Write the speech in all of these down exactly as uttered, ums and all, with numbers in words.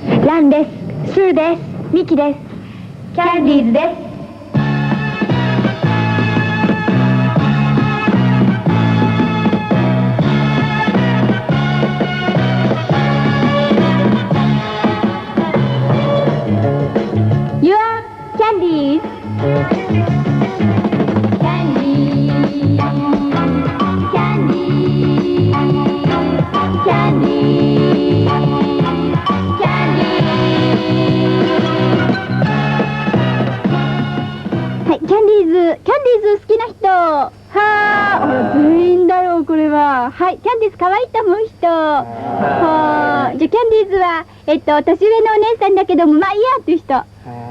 ランです。スーです。ミキです。キャンディーズです。You are candies. Candy, candy, candy, candy. はい、キャンディーズ、キャンディーズ好きな人。はあ、全員だよこれは。はい、キャンディーズ可愛いと思う人。はあ、じゃあキャンディーズはえっと年上のお姉さんだけどもまあいいやっていう人。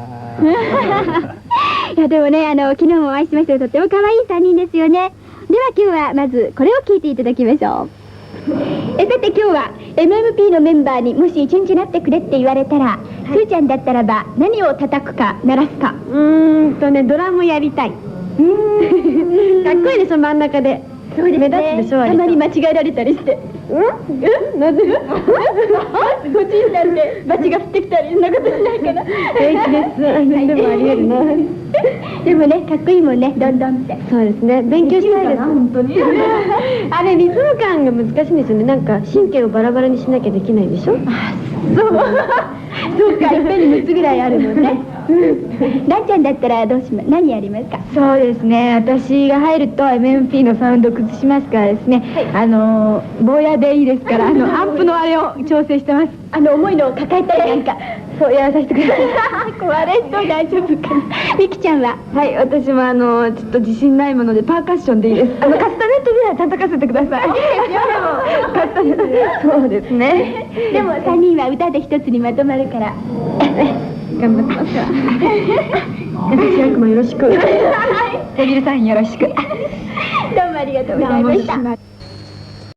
いやでもね、あの昨日もお会いしましたけど、とっても可愛いさんにんですよね。では今日はまずこれを聞いていただきましょう。えさて今日は エムエムピー のメンバーにもし一日なってくれって言われたら、はい、すーちゃんだったらば何を叩くか鳴らすか。うーんとね、ドラムやりたい。うーんかっこいいでしょ、真ん中で。そうですね、目立つでしょ。たまに間違えられたりして。うんうんなんでこっちになってバチが降ってきたりそんなことしないかな。平気です。何でもありえるな。でもね、かっこいいもんね、どんどんって。そうですね、勉強したいです。本当にあれリズム感が難しいんですよね。なんか神経をバラバラにしなきゃできないでしょ。あ、そうそうか、いっぺんにむっつぐらいあるもんね。ランちゃんだったらどうします、何やりますか。そうですね、私が入ると エムエムピー のサウンド崩しますからですね、はい、あの坊やでいいですから、あのアンプのあれを調整してます。あの重いのを抱えたりなんかそうやらさせてください。壊れそう、大丈夫かな。ミキちゃんは。はい、私もあのちょっと自信ないものでパーカッションでいいです。あのカスタネットぐらい叩かせてください。いいですよ、でもカスタネット。そうですね。でもさんにんは歌で一つにまとまるから頑張ってますから。私役もよろしく。小ビルさんよろしく。どうもありがとうございました。